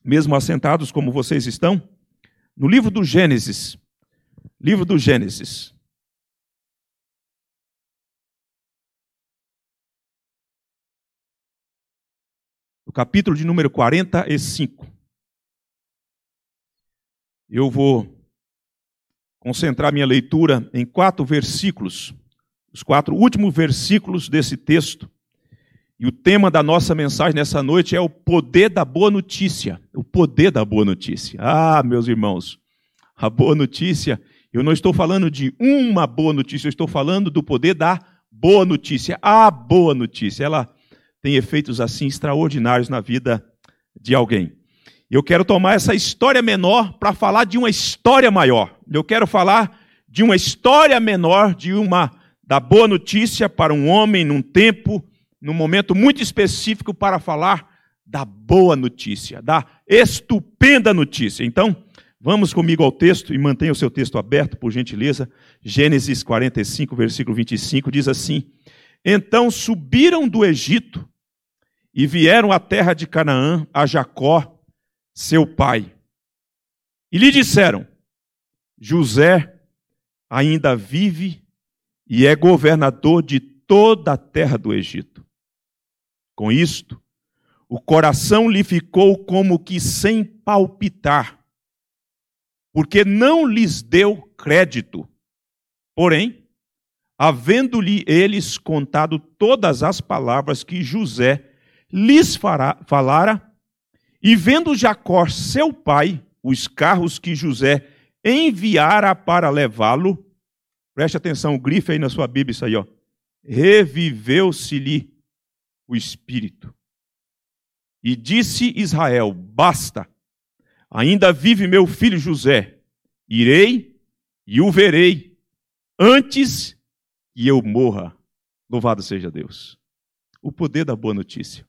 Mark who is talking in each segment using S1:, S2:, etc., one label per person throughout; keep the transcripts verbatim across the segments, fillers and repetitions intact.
S1: mesmo assentados como vocês estão, no livro do Gênesis. Livro do Gênesis. O capítulo de número quarenta e cinco. Eu vou concentrar minha leitura em quatro versículos, os quatro últimos versículos desse texto. E o tema da nossa mensagem nessa noite é o poder da boa notícia. O poder da boa notícia. Ah, meus irmãos, a boa notícia, eu não estou falando de uma boa notícia, eu estou falando do poder da boa notícia. A boa notícia, ela tem efeitos assim extraordinários na vida de alguém. Eu quero tomar essa história menor para falar de uma história maior. Eu quero falar de uma história menor, de uma da boa notícia para um homem num tempo, num momento muito específico para falar da boa notícia, da estupenda notícia. Então, vamos comigo ao texto e mantenha o seu texto aberto, por gentileza. Gênesis quarenta e cinco, versículo vinte e cinco, diz assim: Então subiram do Egito e vieram à terra de Canaã, a Jacó, seu pai. E lhe disseram: José ainda vive e é governador de toda a terra do Egito. Com isto, o coração lhe ficou como que sem palpitar, porque não lhes deu crédito. Porém, havendo-lhe eles contado todas as palavras que José lhes fará, falara, e vendo Jacó, seu pai, os carros que José enviara para levá-lo, preste atenção, grife aí na sua Bíblia isso aí, ó. Reviveu-se-lhe o espírito. E disse Israel: Basta, ainda vive meu filho José, irei e o verei antes que eu morra. Louvado seja Deus. O poder da boa notícia.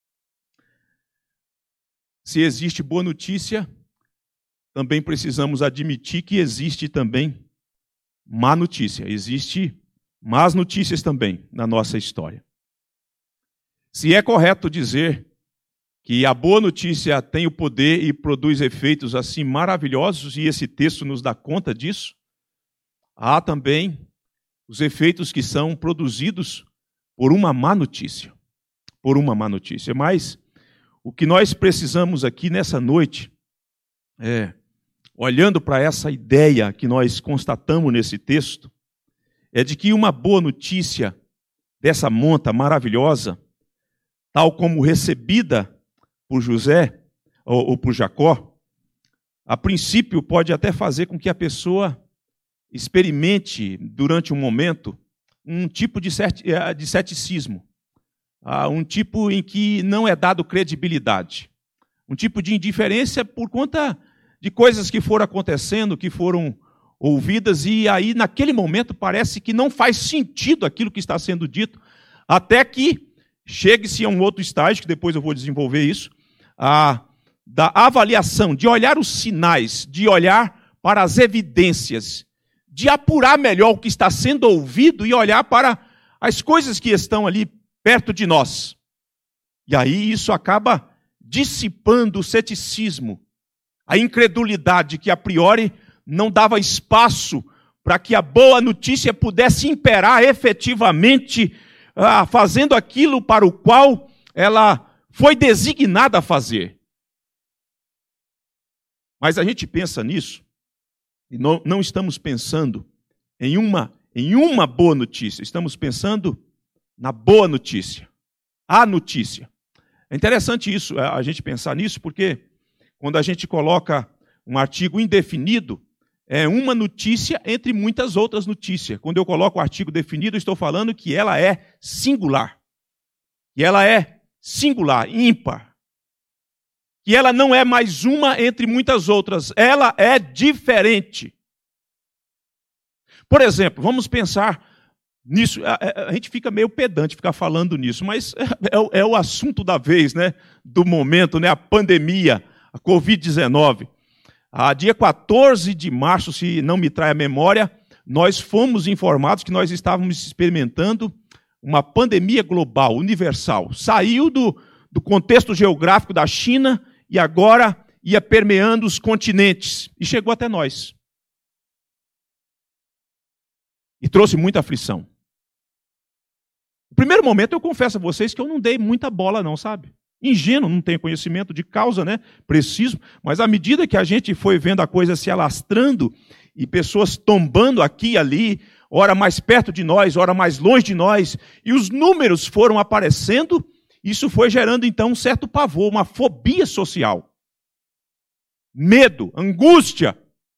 S1: Se existe boa notícia, também precisamos admitir que existe também má notícia. Existe más notícias também na nossa história. Se é correto dizer que a boa notícia tem o poder e produz efeitos assim maravilhosos, e esse texto nos dá conta disso, há também os efeitos que são produzidos por uma má notícia. Por uma má notícia. Mas o que nós precisamos aqui nessa noite é, olhando para essa ideia que nós constatamos nesse texto, é de que uma boa notícia dessa monta maravilhosa, tal como recebida por José ou, ou por Jacó, a princípio pode até fazer com que a pessoa experimente durante um momento um tipo de, cert, de ceticismo, um tipo em que não é dado credibilidade, um tipo de indiferença por conta de coisas que foram acontecendo, que foram ouvidas, e aí naquele momento parece que não faz sentido aquilo que está sendo dito, até que chegue-se a um outro estágio, que depois eu vou desenvolver isso, a, da avaliação, de olhar os sinais, de olhar para as evidências, de apurar melhor o que está sendo ouvido e olhar para as coisas que estão ali perto de nós. E aí isso acaba dissipando o ceticismo, a incredulidade que a priori não dava espaço para que a boa notícia pudesse imperar efetivamente, ah, fazendo aquilo para o qual ela foi designada a fazer. Mas a gente pensa nisso, e não, não estamos pensando em uma, em uma boa notícia, estamos pensando na boa notícia, a notícia. É interessante isso, a gente pensar nisso, porque quando a gente coloca um artigo indefinido, é uma notícia entre muitas outras notícias. Quando eu coloco o artigo definido, eu estou falando que ela é singular. Que ela é singular, ímpar. Que ela não é mais uma entre muitas outras. Ela é diferente. Por exemplo, vamos pensar nisso. A, a gente fica meio pedante ficar falando nisso, mas é, é, é o assunto da vez, né? Do momento, né? A pandemia, a covid dezenove. A dia quatorze de março, se não me trai a memória, nós fomos informados que nós estávamos experimentando uma pandemia global, universal. Saiu do, do contexto geográfico da China e agora ia permeando os continentes e chegou até nós. E trouxe muita aflição. No primeiro momento eu confesso a vocês que eu não dei muita bola não, sabe? Ingênuo, não tenho conhecimento de causa, né? Preciso, mas à medida que a gente foi vendo a coisa se alastrando e pessoas tombando aqui e ali, ora mais perto de nós, ora mais longe de nós, e os números foram aparecendo, isso foi gerando então um certo pavor, uma fobia social. Medo, angústia,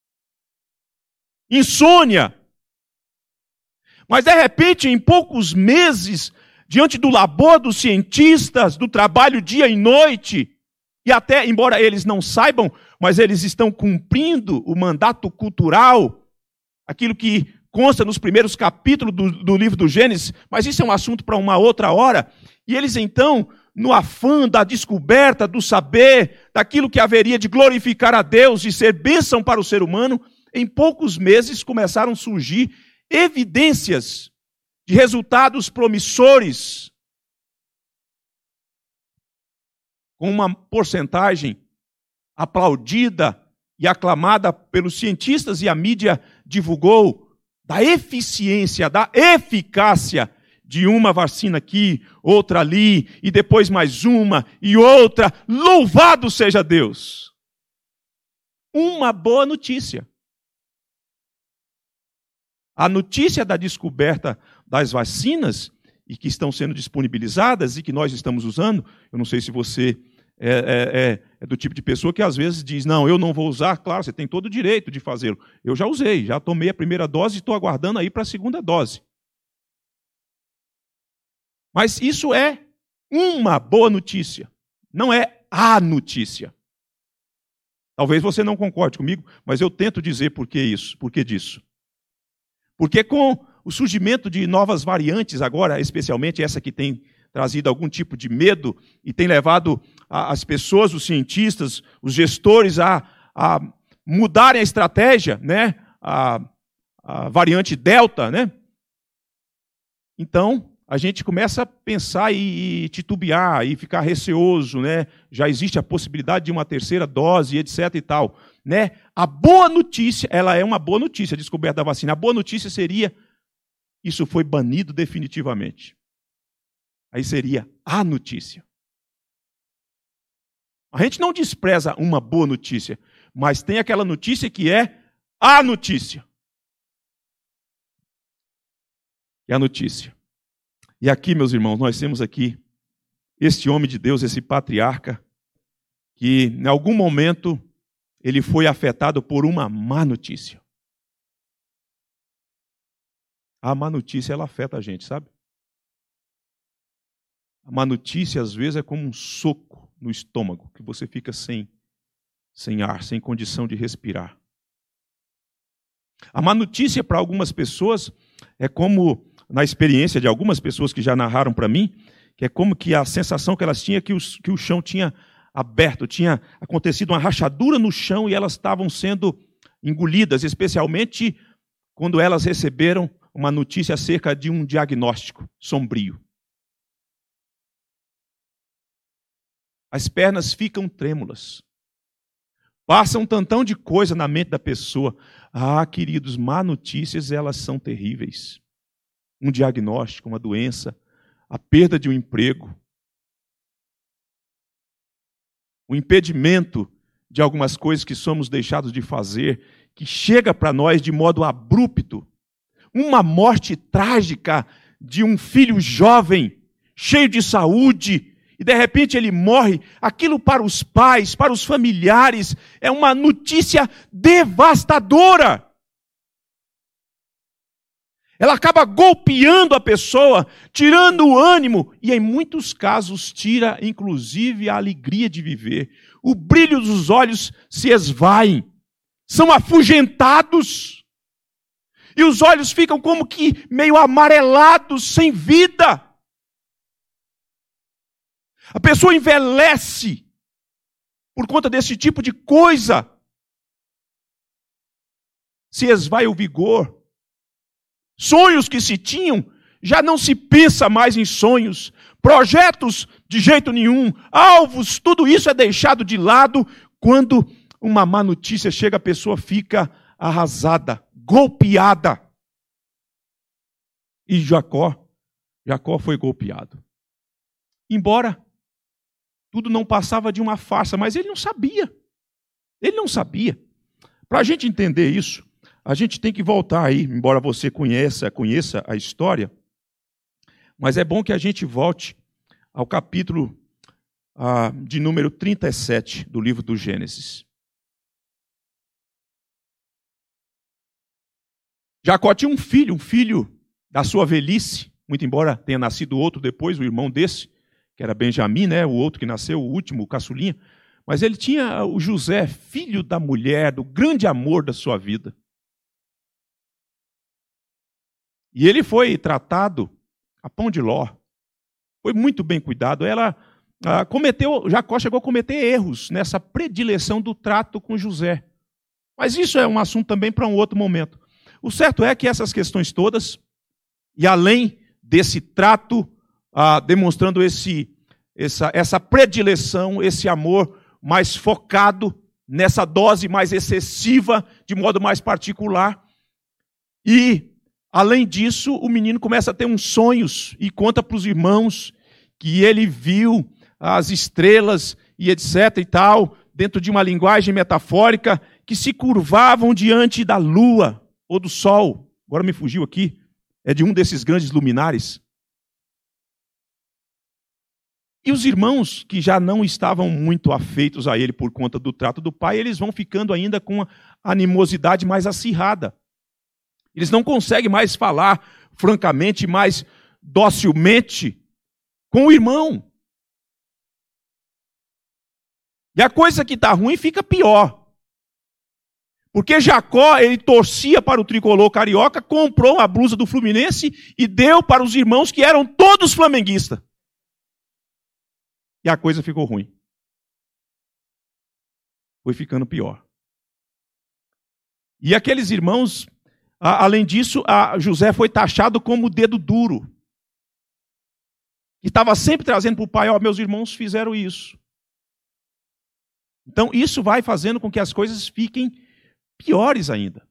S1: insônia. Mas de repente, em poucos meses, diante do labor dos cientistas, do trabalho dia e noite, e até, embora eles não saibam, mas eles estão cumprindo o mandato cultural, aquilo que consta nos primeiros capítulos do, do livro do Gênesis, mas isso é um assunto para uma outra hora, e eles então, no afã da descoberta, do saber, daquilo que haveria de glorificar a Deus e ser bênção para o ser humano, em poucos meses começaram a surgir evidências de resultados promissores, com uma porcentagem aplaudida e aclamada pelos cientistas, e a mídia divulgou, da eficiência, da eficácia de uma vacina aqui, outra ali, e depois mais uma e outra. Louvado seja Deus! Uma boa notícia. A notícia da descoberta das vacinas, e que estão sendo disponibilizadas e que nós estamos usando, eu não sei se você é, é, é, é do tipo de pessoa que às vezes diz, não, eu não vou usar. Claro, você tem todo o direito de fazê-lo. Eu já usei, já tomei a primeira dose e estou aguardando aí para a segunda dose. Mas isso é uma boa notícia, não é a notícia. Talvez você não concorde comigo, mas eu tento dizer por que isso, por que disso. Porque com o surgimento de novas variantes agora, especialmente essa que tem trazido algum tipo de medo e tem levado a, as pessoas, os cientistas, os gestores a, a mudarem a estratégia, né? a, a variante Delta, né? Então, a gente começa a pensar e, e titubear e ficar receoso, né? Já existe a possibilidade de uma terceira dose, etc e tal. Né? A boa notícia, ela é uma boa notícia, a descoberta da vacina. A boa notícia seria, isso foi banido definitivamente. Aí seria a notícia. A gente não despreza uma boa notícia, mas tem aquela notícia que é a notícia. É a notícia. E aqui, meus irmãos, nós temos aqui este homem de Deus, esse patriarca, que em algum momento ele foi afetado por uma má notícia. A má notícia, ela afeta a gente, sabe? A má notícia, às vezes, é como um soco no estômago, que você fica sem, sem ar, sem condição de respirar. A má notícia, para algumas pessoas, é como, na experiência de algumas pessoas que já narraram para mim, que é como que a sensação que elas tinham é que, os, que o chão tinha aberto, tinha acontecido uma rachadura no chão e elas estavam sendo engolidas, especialmente quando elas receberam uma notícia acerca de um diagnóstico sombrio. As pernas ficam trêmulas. Passa um tantão de coisa na mente da pessoa. Ah, queridos, má notícias, elas são terríveis. Um diagnóstico, uma doença, a perda de um emprego, o impedimento de algumas coisas que somos deixados de fazer, que chega para nós de modo abrupto. Uma morte trágica de um filho jovem, cheio de saúde, e de repente ele morre. Aquilo para os pais, para os familiares, é uma notícia devastadora. Ela acaba golpeando a pessoa, tirando o ânimo, e em muitos casos tira inclusive a alegria de viver. O brilho dos olhos se esvaem, são afugentados, e os olhos ficam como que meio amarelados, sem vida. A pessoa envelhece por conta desse tipo de coisa. Se esvai o vigor. Sonhos que se tinham, já não se pensa mais em sonhos. Projetos de jeito nenhum. Alvos, tudo isso é deixado de lado. Quando uma má notícia chega, a pessoa fica arrasada, golpeada. E Jacó, Jacó foi golpeado. Embora tudo não passava de uma farsa, mas ele não sabia. Ele não sabia. Para a gente entender isso, a gente tem que voltar aí, embora você conheça, conheça a história, mas é bom que a gente volte ao capítulo ah, de número trinta e sete do livro do Gênesis. Jacó tinha um filho, um filho da sua velhice, muito embora tenha nascido outro depois, o irmão desse, que era Benjamim, né, o outro que nasceu, o último, o caçulinha. Mas ele tinha o José, filho da mulher, do grande amor da sua vida. E ele foi tratado a pão de ló. Foi muito bem cuidado. Ela ah, cometeu, Jacó chegou a cometer erros nessa predileção do trato com José. Mas isso é um assunto também para um outro momento. O certo é que essas questões todas, e além desse trato, ah, demonstrando esse, essa, essa predileção, esse amor mais focado nessa dose mais excessiva, de modo mais particular. E, além disso, o menino começa a ter uns sonhos e conta para os irmãos que ele viu as estrelas e etc e tal, dentro de uma linguagem metafórica, que se curvavam diante da lua ou do sol. Agora me fugiu aqui. É de um desses grandes luminares. E os irmãos, que já não estavam muito afeitos a ele por conta do trato do pai, eles vão ficando ainda com a animosidade mais acirrada. Eles não conseguem mais falar francamente, mais docilmente com o irmão. E a coisa que está ruim fica pior. Porque Jacó, ele torcia para o tricolor carioca, comprou a blusa do Fluminense e deu para os irmãos que eram todos flamenguistas. E a coisa ficou ruim. Foi ficando pior. E aqueles irmãos, a, além disso, a José foi taxado como dedo duro. E estava sempre trazendo para o pai, ó, meus irmãos fizeram isso. Então isso vai fazendo com que as coisas fiquem piores ainda.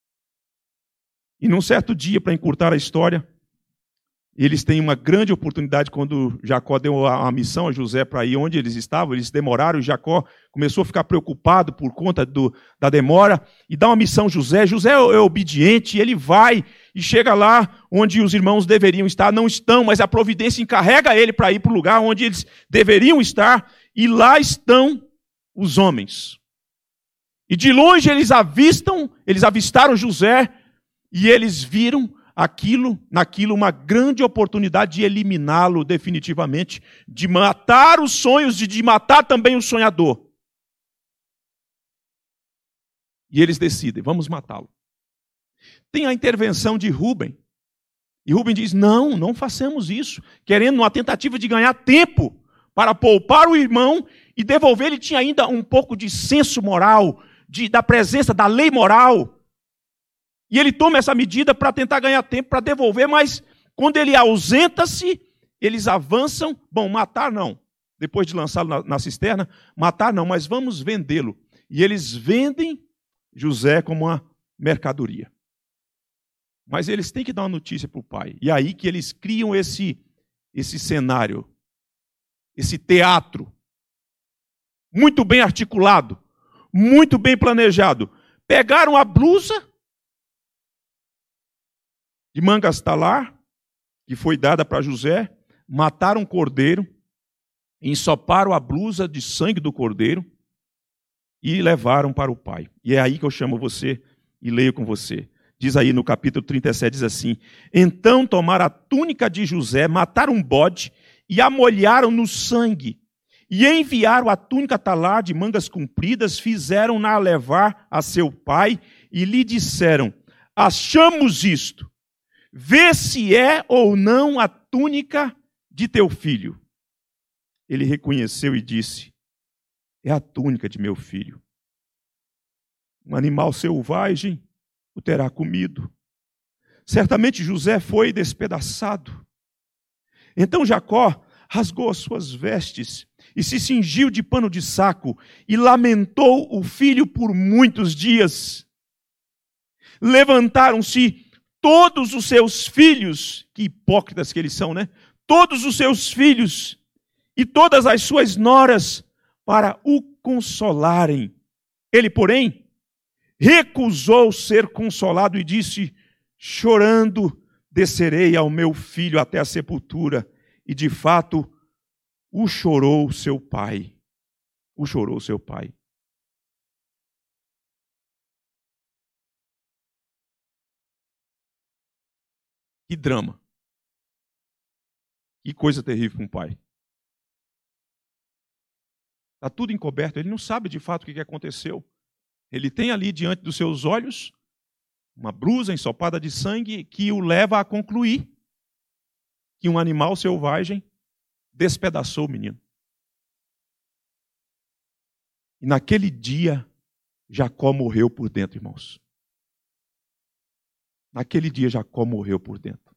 S1: E num certo dia, para encurtar a história, eles têm uma grande oportunidade quando Jacó deu a missão a José para ir onde eles estavam. Eles demoraram e Jacó começou a ficar preocupado por conta do, da demora e dá uma missão a José. José é obediente, ele vai e chega lá onde os irmãos deveriam estar. Não estão, mas a providência encarrega ele para ir para o lugar onde eles deveriam estar. E lá estão os homens. E de longe eles avistam, eles avistaram José e eles viram aquilo, naquilo uma grande oportunidade de eliminá-lo definitivamente, de matar os sonhos, de, de matar também o sonhador. E eles decidem, vamos matá-lo. Tem a intervenção de Rúben. E Rúben diz, não, não façamos isso. Querendo uma tentativa de ganhar tempo para poupar o irmão e devolver. Ele tinha ainda um pouco de senso moral, de, da presença da lei moral. E ele toma essa medida para tentar ganhar tempo, para devolver, mas quando ele ausenta-se, eles avançam. Bom, matar não. Depois de lançá-lo na, na cisterna, matar não, mas vamos vendê-lo. E eles vendem José como uma mercadoria. Mas eles têm que dar uma notícia para o pai. E aí que eles criam esse, esse cenário, esse teatro, muito bem articulado, muito bem planejado. Pegaram a blusa de mangas talar, que foi dada para José, mataram um cordeiro, ensoparam a blusa de sangue do cordeiro e levaram para o pai. E é aí que eu chamo você e leio com você. Diz aí no capítulo trinta e sete, diz assim, então tomaram a túnica de José, mataram um bode e a molharam no sangue, e enviaram a túnica talar de mangas compridas, fizeram-na levar a seu pai e lhe disseram, achamos isto, vê se é ou não a túnica de teu filho. Ele reconheceu e disse, é a túnica de meu filho. Um animal selvagem o terá comido. Certamente José foi despedaçado. Então Jacó rasgou as suas vestes e se cingiu de pano de saco e lamentou o filho por muitos dias. Levantaram-se todos os seus filhos, que hipócritas que eles são, né? Todos os seus filhos e todas as suas noras para o consolarem. Ele, porém, recusou ser consolado e disse, chorando, descerei ao meu filho até a sepultura. E, de fato, o chorou seu pai. O chorou seu pai. Que drama. Que coisa terrível para um pai. Está tudo encoberto, ele não sabe de fato o que aconteceu. Ele tem ali diante dos seus olhos uma brusa ensopada de sangue que o leva a concluir que um animal selvagem despedaçou o menino. E naquele dia, Jacó morreu por dentro, irmãos. Naquele dia, Jacó morreu por dentro.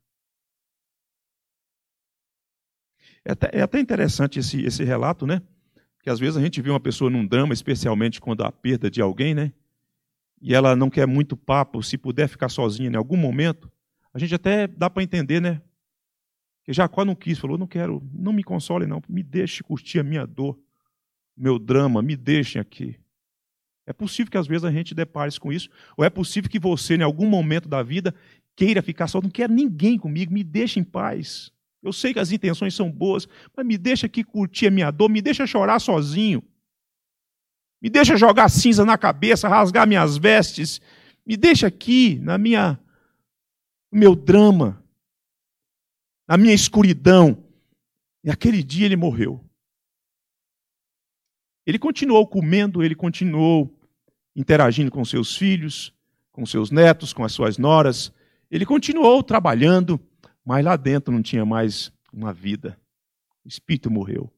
S1: É até, é até interessante esse, esse relato, né? Que às vezes a gente vê uma pessoa num drama, especialmente quando há a perda de alguém, né? E ela não quer muito papo, se puder ficar sozinha em algum momento, a gente até dá para entender, né? Que Jacó não quis, falou, não quero, não me console não, me deixe curtir a minha dor, meu drama, me deixem aqui. É possível que às vezes a gente depare com isso, ou é possível que você, em algum momento da vida, queira ficar só, não quero ninguém comigo, me deixe em paz. Eu sei que as intenções são boas, mas me deixa aqui curtir a minha dor, me deixa chorar sozinho. Me deixa jogar cinza na cabeça, rasgar minhas vestes. Me deixa aqui, na minha, no meu drama, na minha escuridão. E aquele dia ele morreu. Ele continuou comendo, ele continuou interagindo com seus filhos, com seus netos, com as suas noras. Ele continuou trabalhando, mas lá dentro não tinha mais uma vida. O espírito morreu.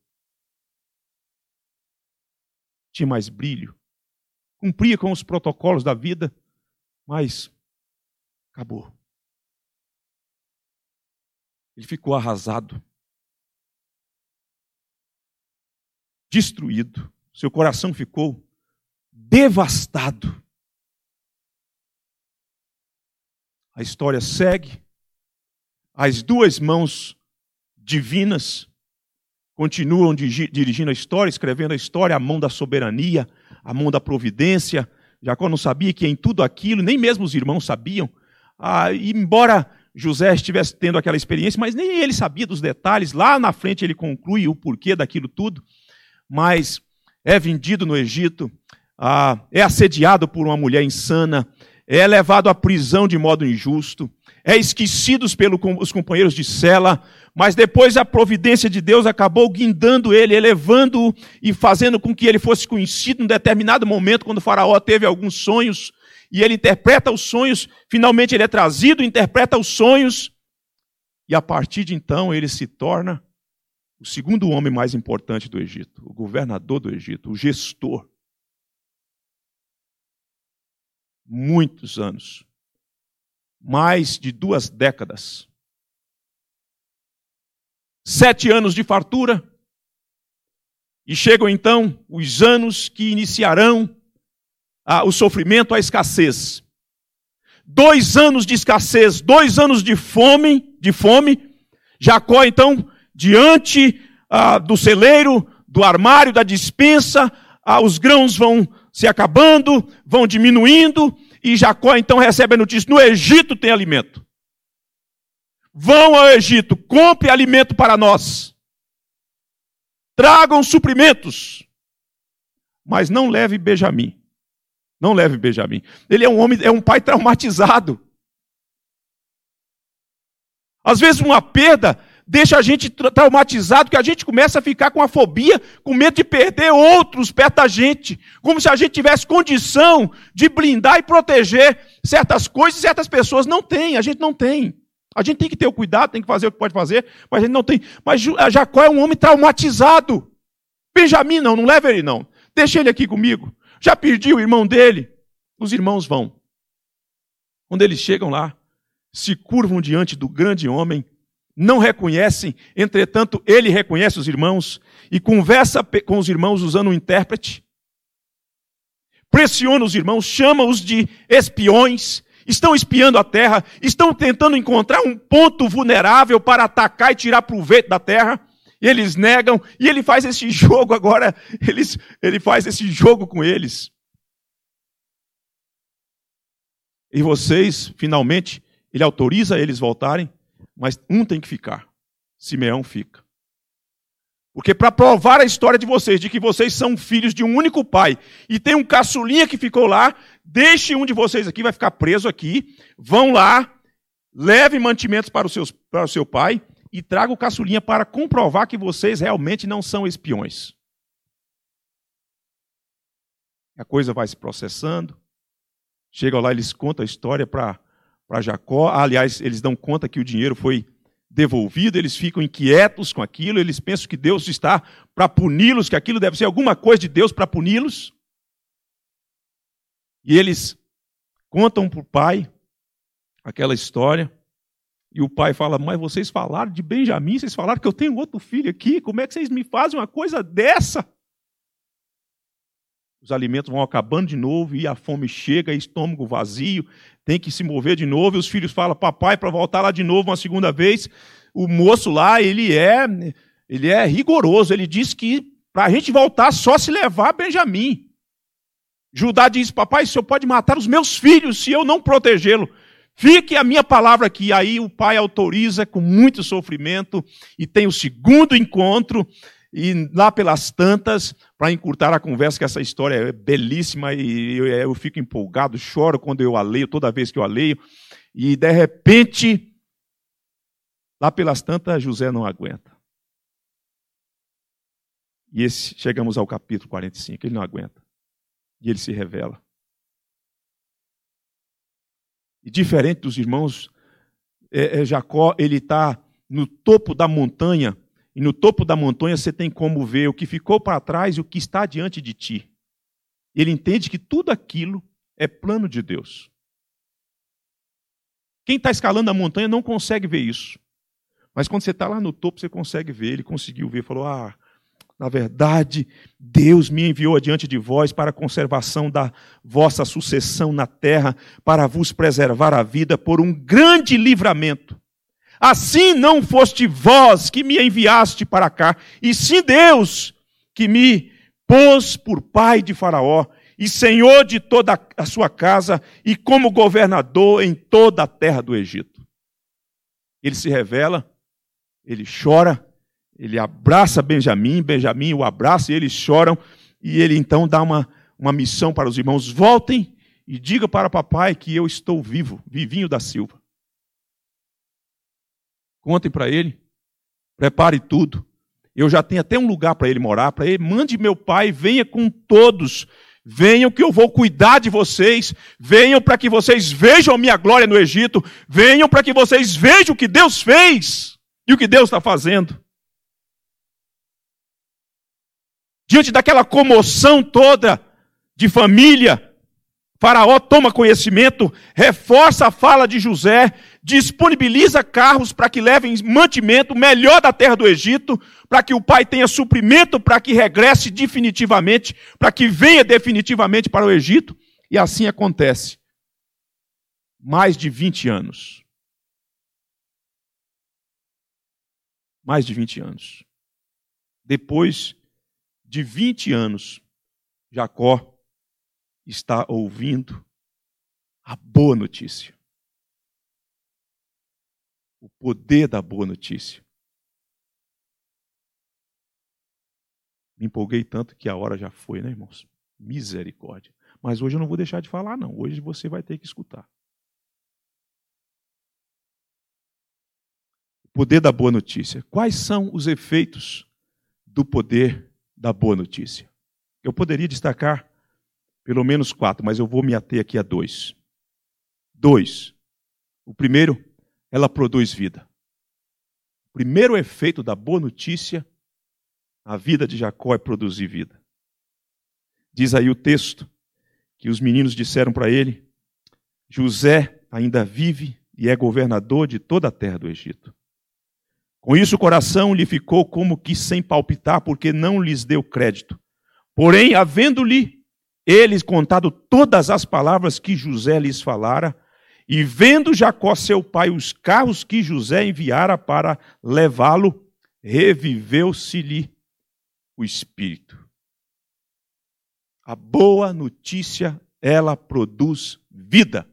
S1: Tinha mais brilho. Cumpria com os protocolos da vida, mas acabou. Ele ficou arrasado. Destruído. Seu coração ficou devastado. A história segue. As duas mãos divinas continuam dirigindo a história, escrevendo a história, a mão da soberania, a mão da providência. Jacó não sabia que em tudo aquilo, nem mesmo os irmãos sabiam. Ah, e embora José estivesse tendo aquela experiência, mas nem ele sabia dos detalhes. Lá na frente ele conclui o porquê daquilo tudo. Mas é vendido no Egito, ah, é assediado por uma mulher insana, é levado à prisão de modo injusto, é esquecido pelos companheiros de cela, mas depois a providência de Deus acabou guindando ele, elevando-o e fazendo com que ele fosse conhecido em um determinado momento, quando o faraó teve alguns sonhos, e ele interpreta os sonhos, finalmente ele é trazido, interpreta os sonhos, e a partir de então ele se torna o segundo homem mais importante do Egito, o governador do Egito, o gestor. Muitos anos. Mais de duas décadas. Sete anos de fartura. E chegam então os anos que iniciarão ah, o sofrimento, a escassez. Dois anos de escassez, dois anos de fome, de fome. Jacó então, diante ah, do celeiro, do armário, da despensa, ah, os grãos vão se acabando, vão diminuindo, e Jacó então recebe a notícia, no Egito tem alimento. Vão ao Egito, compre alimento para nós. Tragam suprimentos. Mas não leve Benjamim. Não leve Benjamim. Ele é um homem, é um pai traumatizado. Às vezes uma perda deixa a gente traumatizado, que a gente começa a ficar com a fobia, com medo de perder outros perto da gente. Como se a gente tivesse condição de blindar e proteger certas coisas e certas pessoas. Não tem, a gente não tem. A gente tem que ter o cuidado, tem que fazer o que pode fazer, mas a gente não tem. Mas Jacó é um homem traumatizado. Benjamim não, não leva ele não. Deixa ele aqui comigo. Já perdi o irmão dele. Os irmãos vão. Quando eles chegam lá, se curvam diante do grande homem, não reconhecem, entretanto, ele reconhece os irmãos e conversa com os irmãos usando um intérprete. Pressiona os irmãos, chama-os de espiões, estão espiando a terra, estão tentando encontrar um ponto vulnerável para atacar e tirar proveito da terra. E eles negam, e ele faz esse jogo agora, eles, ele faz esse jogo com eles. E vocês, finalmente, ele autoriza eles voltarem, mas um tem que ficar. Simeão fica. Porque para provar a história de vocês, de que vocês são filhos de um único pai, e tem um caçulinha que ficou lá, deixe um de vocês aqui, vai ficar preso aqui, vão lá, leve mantimentos para, os seus, para o seu pai, e traga o caçulinha para comprovar que vocês realmente não são espiões. A coisa vai se processando. Chegam lá, eles contam a história para Jacó. Aliás, eles dão conta que o dinheiro foi devolvido, eles ficam inquietos com aquilo, eles pensam que Deus está para puni-los, que aquilo deve ser alguma coisa de Deus para puni-los. E eles contam para o pai aquela história. E o pai fala, mas vocês falaram de Benjamim, vocês falaram que eu tenho outro filho aqui, como é que vocês me fazem uma coisa dessa? Os alimentos vão acabando de novo e a fome chega, estômago vazio, tem que se mover de novo, e os filhos falam, papai, para voltar lá de novo uma segunda vez. O moço lá, ele é, ele é rigoroso, ele diz que para a gente voltar só se levar Benjamim. Judá diz, papai, o senhor pode matar os meus filhos se eu não protegê-lo. Fique a minha palavra aqui. Aí o pai autoriza com muito sofrimento e tem o segundo encontro e lá pelas tantas, para encurtar a conversa, que essa história é belíssima e eu, eu fico empolgado, choro quando eu a leio, toda vez que eu a leio, e de repente, lá pelas tantas, José não aguenta. E esse, chegamos ao capítulo quarenta e cinco, ele não aguenta. E ele se revela. E diferente dos irmãos, é, é, Jacó, ele está no topo da montanha, e no topo da montanha você tem como ver o que ficou para trás e o que está diante de ti. Ele entende que tudo aquilo é plano de Deus. Quem está escalando a montanha não consegue ver isso. Mas quando você está lá no topo, você consegue ver. Ele conseguiu ver, falou, ah, na verdade, Deus me enviou adiante de vós para a conservação da vossa sucessão na terra, para vos preservar a vida por um grande livramento. Assim não foste vós que me enviaste para cá, e sim Deus que me pôs por pai de Faraó, e senhor de toda a sua casa, e como governador em toda a terra do Egito. Ele se revela, ele chora, ele abraça Benjamim, Benjamim o abraça, e eles choram, e ele então dá uma, uma missão para os irmãos, voltem e diga para papai que eu estou vivo, vivinho da Silva. Contem para ele, prepare tudo. Eu já tenho até um lugar para ele morar, para ele, mande meu pai, venha com todos, venham que eu vou cuidar de vocês, venham para que vocês vejam a minha glória no Egito, venham para que vocês vejam o que Deus fez e o que Deus está fazendo. Diante daquela comoção toda de família, Faraó toma conhecimento, reforça a fala de José, disponibiliza carros para que levem mantimento melhor da terra do Egito, para que o pai tenha suprimento, para que regresse definitivamente, para que venha definitivamente para o Egito. E assim acontece. Mais de vinte anos. Mais de vinte anos. Depois de vinte anos, Jacó está ouvindo a boa notícia. O poder da boa notícia. Me empolguei tanto que a hora já foi, né, irmãos? Misericórdia. Mas hoje eu não vou deixar de falar, não. Hoje você vai ter que escutar. O poder da boa notícia. Quais são os efeitos do poder da boa notícia? Eu poderia destacar pelo menos quatro, mas eu vou me ater aqui a dois. Dois. O primeiro, ela produz vida. O primeiro efeito da boa notícia, a vida de Jacó é produzir vida. Diz aí o texto que os meninos disseram para ele, José ainda vive e é governador de toda a terra do Egito. Com isso o coração lhe ficou como que sem palpitar, porque não lhes deu crédito. Porém, havendo-lhe eles contado todas as palavras que José lhes falara, e vendo Jacó seu pai os carros que José enviara para levá-lo, reviveu-se-lhe o espírito. A boa notícia, ela produz vida.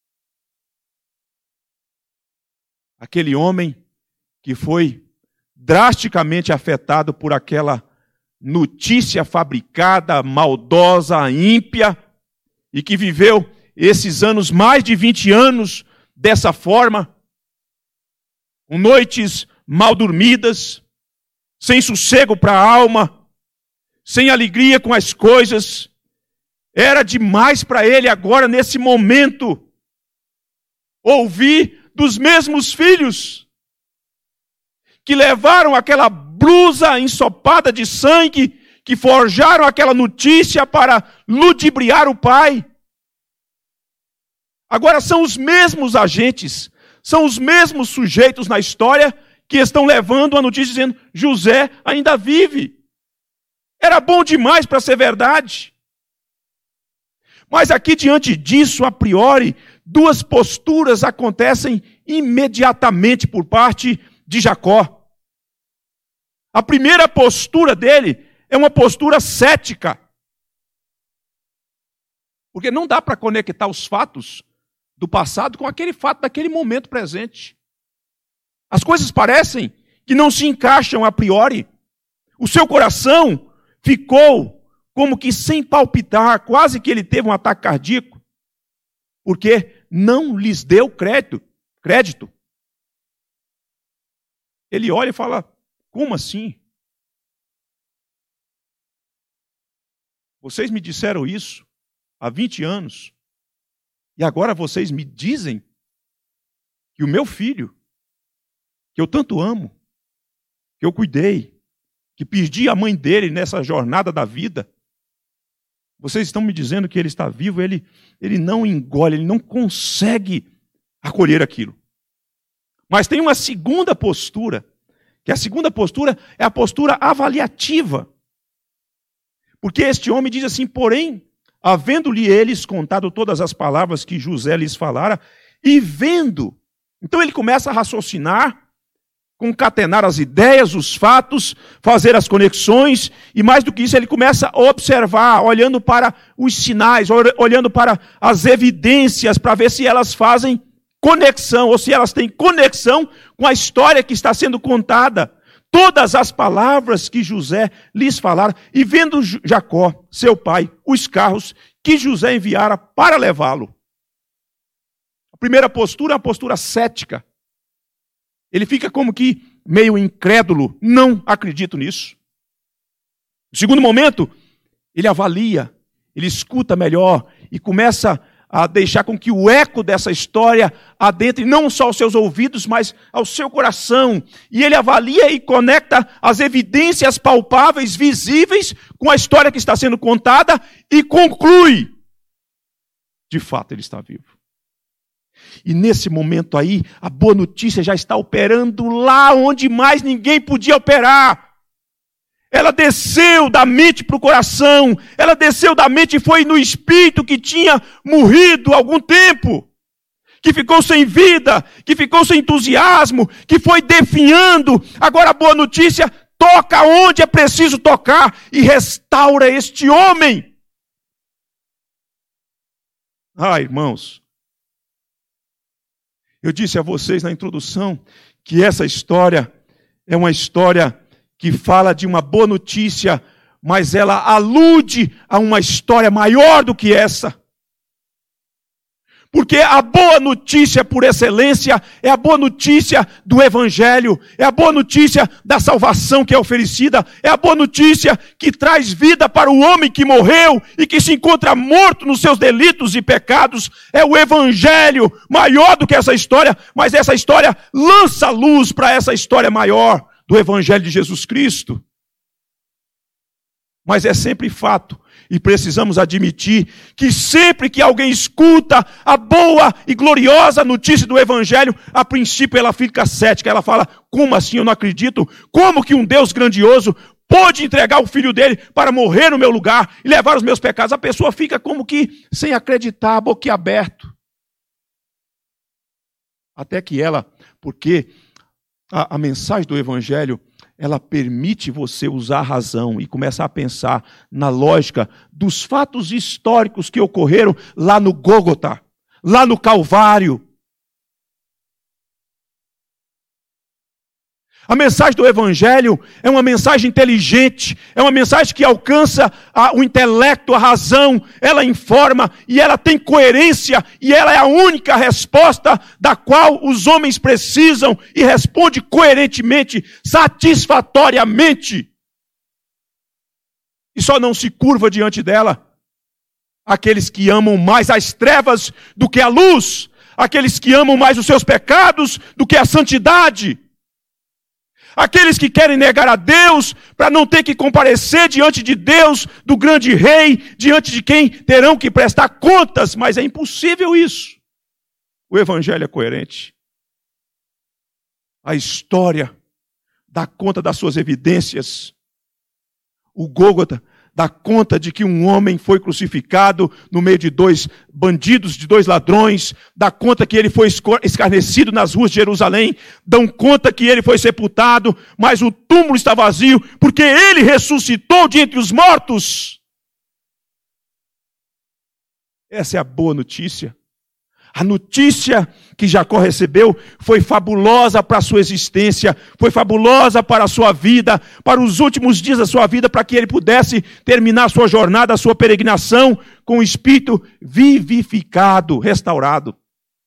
S1: Aquele homem que foi drasticamente afetado por aquela notícia fabricada, maldosa, ímpia, e que viveu esses anos, mais de vinte anos, dessa forma, com noites mal dormidas, sem sossego para a alma, sem alegria com as coisas. Era demais para ele agora, nesse momento, ouvir dos mesmos filhos que levaram aquela blusa ensopada de sangue, que forjaram aquela notícia para ludibriar o pai. Agora são os mesmos agentes, são os mesmos sujeitos na história que estão levando a notícia dizendo: José ainda vive. Era bom demais para ser verdade. Mas aqui, diante disso, a priori, duas posturas acontecem imediatamente por parte de Jacó. A primeira postura dele é uma postura cética. Porque não dá para conectar os fatos do passado com aquele fato daquele momento presente. As coisas parecem que não se encaixam a priori. O seu coração ficou como que sem palpitar, quase que ele teve um ataque cardíaco, porque não lhes deu crédito. crédito. Ele olha e fala: como assim? Vocês me disseram isso há vinte anos, e agora vocês me dizem que o meu filho, que eu tanto amo, que eu cuidei, que perdi a mãe dele nessa jornada da vida, vocês estão me dizendo que ele está vivo, ele, ele não engole, ele não consegue acolher aquilo. Mas tem uma segunda postura, que a segunda postura é a postura avaliativa. Porque este homem diz assim: porém, havendo-lhe eles contado todas as palavras que José lhes falara, e vendo, então ele começa a raciocinar, concatenar as ideias, os fatos, fazer as conexões, e mais do que isso, ele começa a observar, olhando para os sinais, olhando para as evidências, para ver se elas fazem conexão, ou se elas têm conexão com a história que está sendo contada. Todas as palavras que José lhes falara, e vendo Jacó, seu pai, os carros que José enviara para levá-lo. A primeira postura é uma postura cética. Ele fica como que meio incrédulo, não acredito nisso. No segundo momento, ele avalia, ele escuta melhor e começa a deixar com que o eco dessa história adentre não só aos seus ouvidos, mas ao seu coração. E ele avalia e conecta as evidências palpáveis, visíveis, com a história que está sendo contada e conclui: de fato, ele está vivo. E nesse momento aí, a boa notícia já está operando lá onde mais ninguém podia operar. Ela desceu da mente para o coração, ela desceu da mente e foi no espírito que tinha morrido há algum tempo, que ficou sem vida, que ficou sem entusiasmo, que foi definhando. Agora a boa notícia toca onde é preciso tocar e restaura este homem. Ah, irmãos, eu disse a vocês na introdução que essa história é uma história que fala de uma boa notícia, mas ela alude a uma história maior do que essa. Porque a boa notícia por excelência é a boa notícia do Evangelho, é a boa notícia da salvação que é oferecida, é a boa notícia que traz vida para o homem que morreu e que se encontra morto nos seus delitos e pecados. É o Evangelho maior do que essa história, mas essa história lança luz para essa história maior do Evangelho de Jesus Cristo. Mas é sempre fato, E precisamos admitir que sempre que alguém escuta a boa e gloriosa notícia do Evangelho, a princípio ela fica cética, ela fala, como assim eu não acredito? Como que um Deus grandioso pôde entregar o Filho dele para morrer no meu lugar e levar os meus pecados? A pessoa fica como que sem acreditar, boquiaberto. Até que ela, porque a, a mensagem do Evangelho, ela permite você usar a razão e começar a pensar na lógica dos fatos históricos que ocorreram lá no Gólgota, lá no Calvário. A mensagem do Evangelho é uma mensagem inteligente, é uma mensagem que alcança a, o intelecto, a razão, ela informa e ela tem coerência e ela é a única resposta da qual os homens precisam e responde coerentemente, satisfatoriamente. E só não se curva diante dela aqueles que amam mais as trevas do que a luz, aqueles que amam mais os seus pecados do que a santidade. Aqueles que querem negar a Deus para não ter que comparecer diante de Deus, do grande rei, diante de quem terão que prestar contas, mas é impossível isso. O Evangelho é coerente. A história dá conta das suas evidências. O Gólgota dá conta de que um homem foi crucificado no meio de dois bandidos, de dois ladrões, dá conta que ele foi escarnecido nas ruas de Jerusalém, dão conta que ele foi sepultado, mas o túmulo está vazio, porque ele ressuscitou de entre os mortos. Essa é a boa notícia. A notícia que Jacó recebeu foi fabulosa para a sua existência, foi fabulosa para a sua vida, para os últimos dias da sua vida, para que ele pudesse terminar a sua jornada, a sua peregrinação, com o espírito vivificado, restaurado.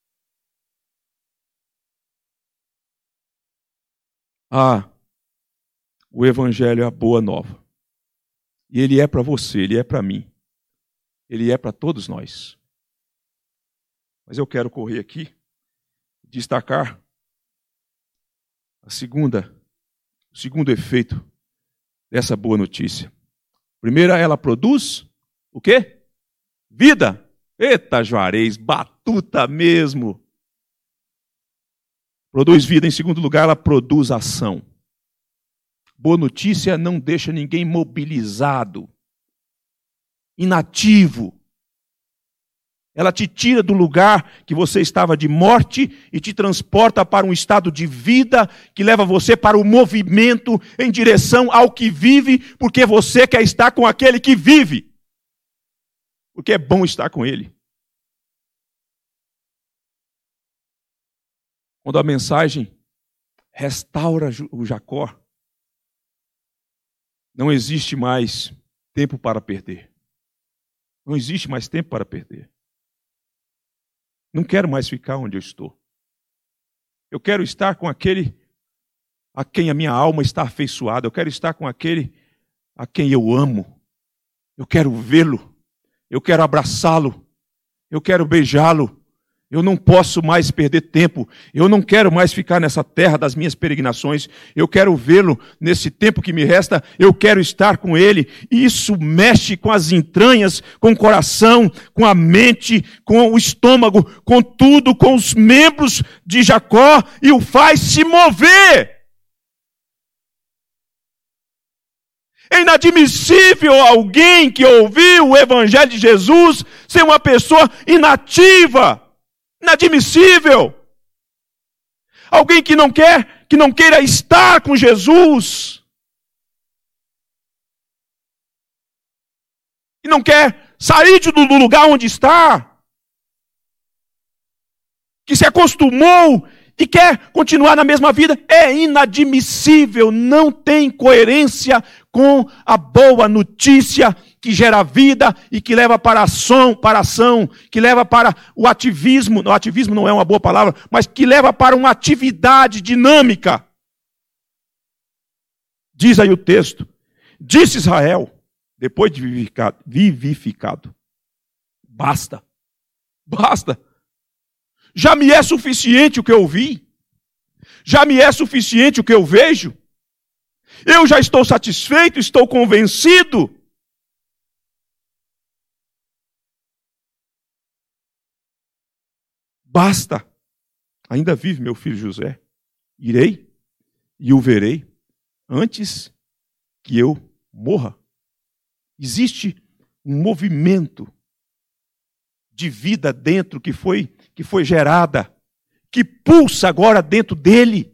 S1: Ah, o Evangelho é a boa nova. E ele é para você, ele é para mim. Ele é para todos nós. Mas eu quero correr aqui e destacar a segunda, o segundo efeito dessa boa notícia. Primeira, ela produz o quê? Vida. Eita, Juarez, batuta mesmo. Produz vida. Em segundo lugar, ela produz ação. Boa notícia não deixa ninguém mobilizado, inativo. Ela te tira do lugar que você estava de morte e te transporta para um estado de vida que leva você para o movimento em direção ao que vive, porque você quer estar com aquele que vive. Porque é bom estar com ele. Quando a mensagem restaura o Jacó, não existe mais tempo para perder. Não existe mais tempo para perder. Não quero mais ficar onde eu estou. Eu quero estar com aquele a quem a minha alma está afeiçoada. Eu quero estar com aquele a quem eu amo. Eu quero vê-lo. Eu quero abraçá-lo. Eu quero beijá-lo. Eu não posso mais perder tempo. Eu não quero mais ficar nessa terra das minhas peregrinações. Eu quero vê-lo nesse tempo que me resta. Eu quero estar com ele. E isso mexe com as entranhas, com o coração, com a mente, com o estômago, com tudo, com os membros de Jacó e o faz se mover. É inadmissível alguém que ouviu o Evangelho de Jesus ser uma pessoa inativa. Inadmissível. Alguém que não quer, que não queira estar com Jesus. Que não quer sair do lugar onde está. Que se acostumou e quer continuar na mesma vida. É inadmissível. Não tem coerência com a boa notícia que gera vida e que leva para a ação, para a ação, que leva para o ativismo. O ativismo não é uma boa palavra, mas que leva para uma atividade dinâmica. Diz aí o texto: disse Israel, depois de vivificado, vivificado, basta, basta. Já me é suficiente o que eu ouvi, já me é suficiente o que eu vejo, eu já estou satisfeito, estou convencido. Basta. Ainda vive meu filho José. Irei e o verei antes que eu morra. Existe um movimento de vida dentro que foi, que foi gerada, que pulsa agora dentro dele,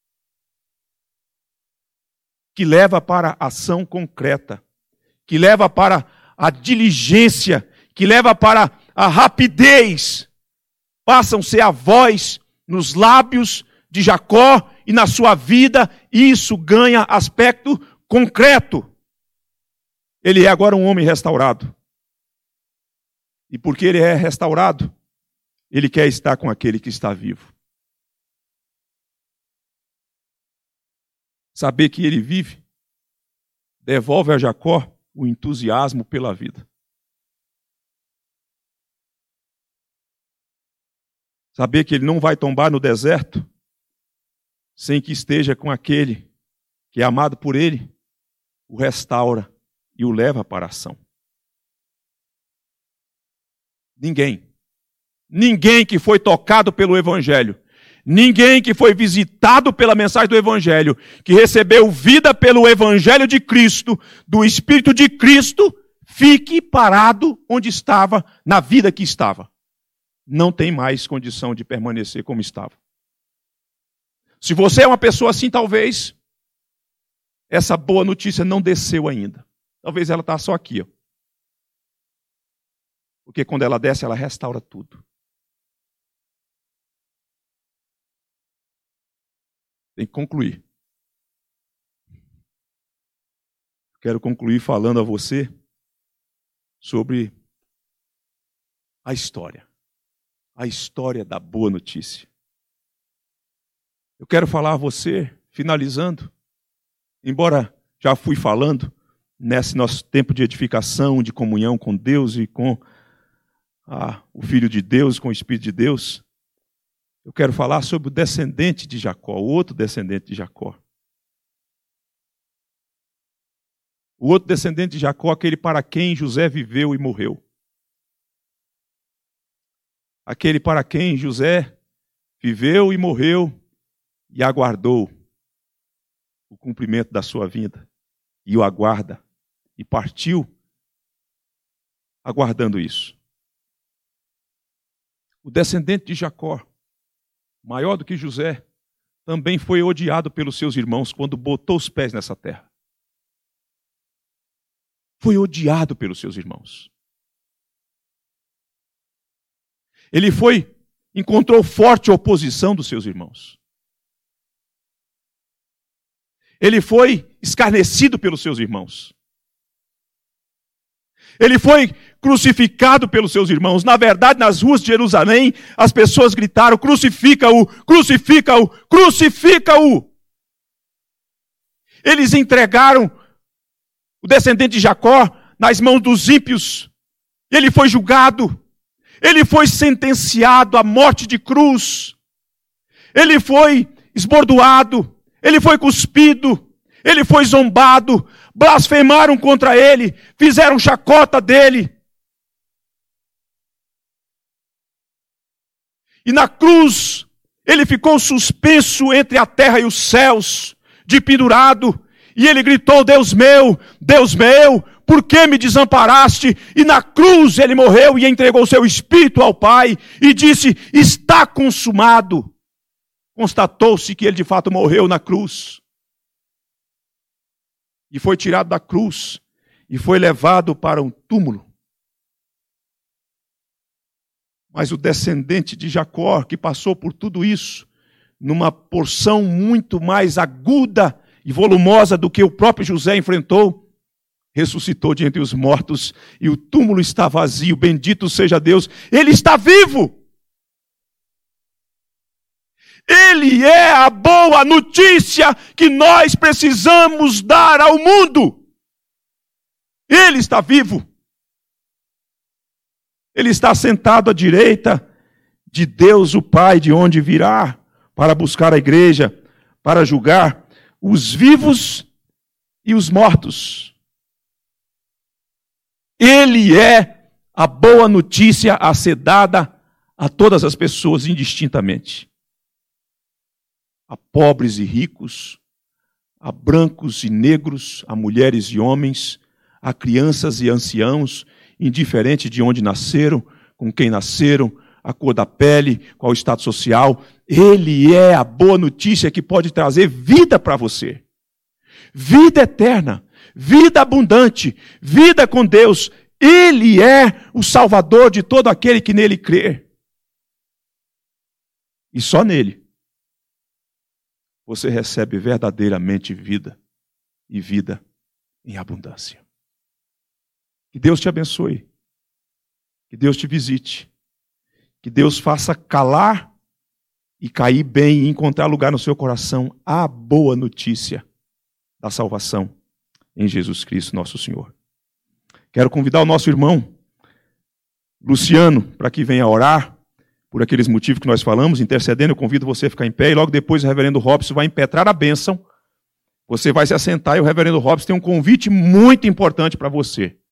S1: que leva para a ação concreta, que leva para a diligência, que leva para a rapidez. Passam-se a voz nos lábios de Jacó e na sua vida, e isso ganha aspecto concreto. Ele é agora um homem restaurado. E porque ele é restaurado, ele quer estar com aquele que está vivo. Saber que ele vive devolve a Jacó o entusiasmo pela vida. Saber que ele não vai tombar no deserto sem que esteja com aquele que é amado por ele, o restaura e o leva para a ação. Ninguém, ninguém que foi tocado pelo Evangelho, ninguém que foi visitado pela mensagem do Evangelho, que recebeu vida pelo Evangelho de Cristo, do Espírito de Cristo, fique parado onde estava, na vida que estava. Não tem mais condição de permanecer como estava. Se você é uma pessoa assim, talvez essa boa notícia não desceu ainda. Talvez ela está só aqui, ó. Porque quando ela desce, ela restaura tudo. Tem que concluir. Quero concluir falando a você sobre a história. A história da boa notícia. Eu quero falar a você, finalizando, embora já fui falando, nesse nosso tempo de edificação, de comunhão com Deus e com ah, o Filho de Deus, com o Espírito de Deus, eu quero falar sobre o descendente de Jacó, o outro descendente de Jacó. O outro descendente de Jacó, aquele para quem José viveu e morreu. Aquele para quem José viveu e morreu e aguardou o cumprimento da sua vinda. E o aguarda. E partiu aguardando isso. O descendente de Jacó, maior do que José, também foi odiado pelos seus irmãos quando botou os pés nessa terra. Foi odiado pelos seus irmãos. Ele foi, encontrou forte oposição dos seus irmãos. Ele foi escarnecido pelos seus irmãos. Ele foi crucificado pelos seus irmãos. Na verdade, nas ruas de Jerusalém, as pessoas gritaram: crucifica-o, crucifica-o, crucifica-o. Eles entregaram o descendente de Jacó nas mãos dos ímpios. Ele foi julgado. Ele foi sentenciado à morte de cruz. Ele foi esbordoado. Ele foi cuspido. Ele foi zombado. Blasfemaram contra ele. Fizeram chacota dele. E na cruz, ele ficou suspenso entre a terra e os céus, de pendurado. E ele gritou: Deus meu, Deus meu, por que me desamparaste? E na cruz ele morreu e entregou seu espírito ao Pai e disse: está consumado. Constatou-se que ele de fato morreu na cruz. E foi tirado da cruz e foi levado para um túmulo. Mas o descendente de Jacó, que passou por tudo isso, numa porção muito mais aguda e volumosa do que o próprio José enfrentou, ressuscitou de entre os mortos e o túmulo está vazio. Bendito seja Deus, ele está vivo. Ele é a boa notícia que nós precisamos dar ao mundo. Ele está vivo. Ele está sentado à direita de Deus o Pai, de onde virá para buscar a igreja, para julgar os vivos e os mortos. Ele é a boa notícia a ser dada a todas as pessoas indistintamente, a pobres e ricos, a brancos e negros, a mulheres e homens, a crianças e anciãos, indiferente de onde nasceram, com quem nasceram, a cor da pele, qual o estado social. Ele é a boa notícia que pode trazer vida para você. Vida eterna, vida abundante, vida com Deus. Ele é o Salvador de todo aquele que nele crê. E só nele você recebe verdadeiramente vida e vida em abundância. Que Deus te abençoe. Que Deus te visite. Que Deus faça calar e cair bem e encontrar lugar no seu coração a boa notícia da salvação em Jesus Cristo, nosso Senhor. Quero convidar o nosso irmão Luciano para que venha orar por aqueles motivos que nós falamos, intercedendo. Eu convido você a ficar em pé e logo depois o reverendo Robson vai impetrar a bênção. Você vai se assentar e o reverendo Robson tem um convite muito importante para você.